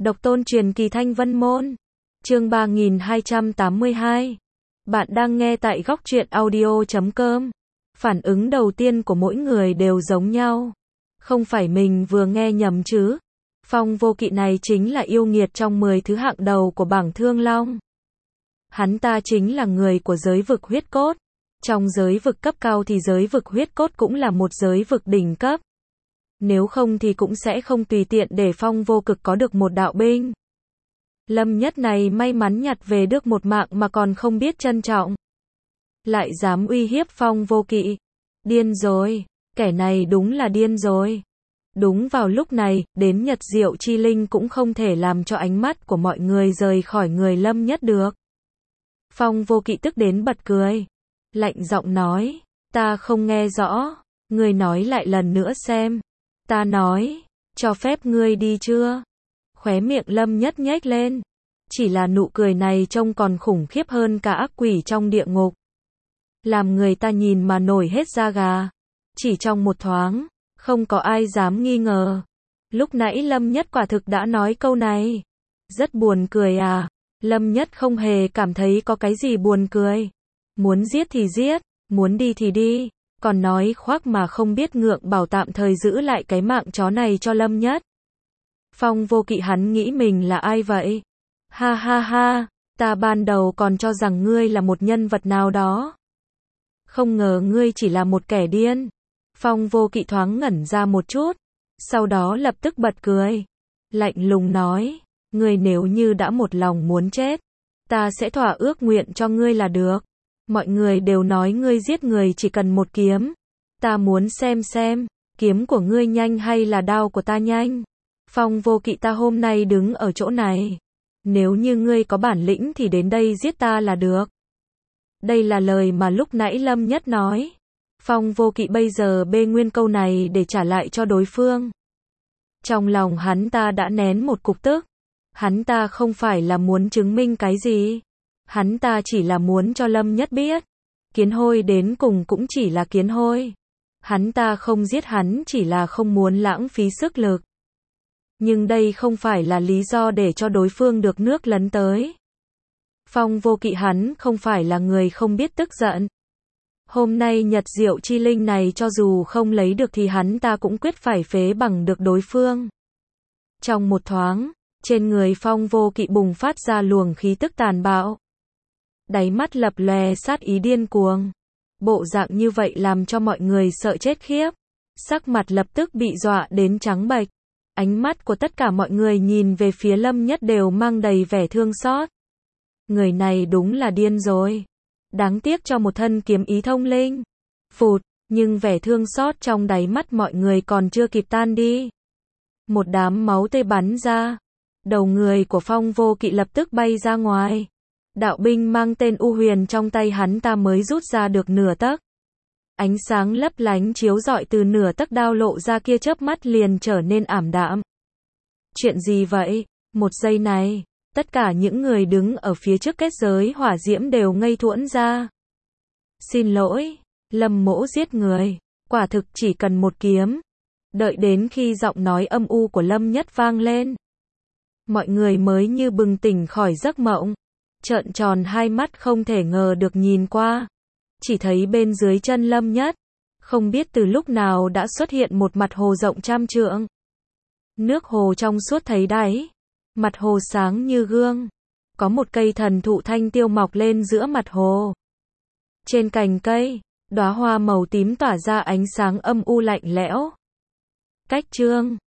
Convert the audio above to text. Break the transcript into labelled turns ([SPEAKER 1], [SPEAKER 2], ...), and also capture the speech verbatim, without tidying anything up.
[SPEAKER 1] Độc tôn truyền kỳ Thanh Vân Môn. Chương ba nghìn hai trăm tám mươi hai. Bạn đang nghe tại góc truyện audio chấm com. Phản ứng đầu tiên của mỗi người đều giống nhau. Không phải mình vừa nghe nhầm chứ? Phong Vô Kỵ này chính là yêu nghiệt trong mười thứ hạng đầu của bảng Thương Long. Hắn ta chính là người của giới vực huyết cốt. Trong giới vực cấp cao thì giới vực huyết cốt cũng là một giới vực đỉnh cấp. Nếu không thì cũng sẽ không tùy tiện để Phong Vô Cực có được một đạo binh. Lâm Nhất này may mắn nhặt về được một mạng mà còn không biết trân trọng. Lại dám uy hiếp Phong Vô Kỵ. Điên rồi, kẻ này đúng là điên rồi. Đúng vào lúc này, đến Nhật Diệu Chi Linh cũng không thể làm cho ánh mắt của mọi người rời khỏi người Lâm Nhất được. Phong Vô Kỵ tức đến bật cười. Lạnh giọng nói, ta không nghe rõ, ngươi nói lại lần nữa xem. Ta nói, cho phép ngươi đi chưa? Khóe miệng Lâm Nhất nhếch lên. Chỉ là nụ cười này trông còn khủng khiếp hơn cả ác quỷ trong địa ngục. Làm người ta nhìn mà nổi hết da gà. Chỉ trong một thoáng, không có ai dám nghi ngờ. Lúc nãy Lâm Nhất quả thực đã nói câu này. Rất buồn cười à? Lâm Nhất không hề cảm thấy có cái gì buồn cười. Muốn giết thì giết, muốn đi thì đi. Còn nói khoác mà không biết ngượng bảo tạm thời giữ lại cái mạng chó này cho Lâm Nhất. Phong Vô Kỵ hắn nghĩ mình là ai vậy? Ha ha ha, ta ban đầu còn cho rằng ngươi là một nhân vật nào đó. Không ngờ ngươi chỉ là một kẻ điên. Phong Vô Kỵ thoáng ngẩn ra một chút, sau đó lập tức bật cười. Lạnh lùng nói, ngươi nếu như đã một lòng muốn chết, ta sẽ thỏa ước nguyện cho ngươi là được. Mọi người đều nói ngươi giết người chỉ cần một kiếm. Ta muốn xem xem, kiếm của ngươi nhanh hay là đao của ta nhanh. Phong Vô Kỵ, ta hôm nay đứng ở chỗ này. Nếu như ngươi có bản lĩnh thì đến đây giết ta là được. Đây là lời mà lúc nãy Lâm Nhất nói. Phong Vô Kỵ bây giờ bê nguyên câu này để trả lại cho đối phương. Trong lòng hắn ta đã nén một cục tức. Hắn ta không phải là muốn chứng minh cái gì. Hắn ta chỉ là muốn cho Lâm Nhất biết. Kiến hôi đến cùng cũng chỉ là kiến hôi. Hắn ta không giết hắn chỉ là không muốn lãng phí sức lực. Nhưng đây không phải là lý do để cho đối phương được nước lấn tới. Phong Vô Kỵ hắn không phải là người không biết tức giận. Hôm nay Nhật Diệu Chi Linh này cho dù không lấy được thì hắn ta cũng quyết phải phế bằng được đối phương. Trong một thoáng, trên người Phong Vô Kỵ bùng phát ra luồng khí tức tàn bạo. Đáy mắt lập lòe sát ý điên cuồng. Bộ dạng như vậy làm cho mọi người sợ chết khiếp. Sắc mặt lập tức bị dọa đến trắng bệch. Ánh mắt của tất cả mọi người nhìn về phía Lâm Nhất đều mang đầy vẻ thương xót. Người này đúng là điên rồi. Đáng tiếc cho một thân kiếm ý thông linh. Phụt, nhưng vẻ thương xót trong đáy mắt mọi người còn chưa kịp tan đi. Một đám máu tươi bắn ra. Đầu người của Phong Vô Kỵ lập tức bay ra ngoài. Đạo binh mang tên U Huyền trong tay hắn ta mới rút ra được nửa tấc. Ánh sáng lấp lánh chiếu rọi từ nửa tấc đao lộ ra kia chớp mắt liền trở nên ảm đạm. Chuyện gì vậy? Một giây này, tất cả những người đứng ở phía trước kết giới hỏa diễm đều ngây thuẫn ra. Xin lỗi, Lâm mỗ giết người, quả thực chỉ cần một kiếm. Đợi đến khi giọng nói âm u của Lâm Nhất vang lên, mọi người mới như bừng tỉnh khỏi giấc mộng. Trợn tròn hai mắt không thể ngờ được nhìn qua. Chỉ thấy bên dưới chân Lâm Nhất, không biết từ lúc nào đã xuất hiện một mặt hồ rộng trăm trượng. Nước hồ trong suốt thấy đáy. Mặt hồ sáng như gương. Có một cây thần thụ thanh tiêu mọc lên giữa mặt hồ. Trên cành cây, đóa hoa màu tím tỏa ra ánh sáng âm u lạnh lẽo. Cách chương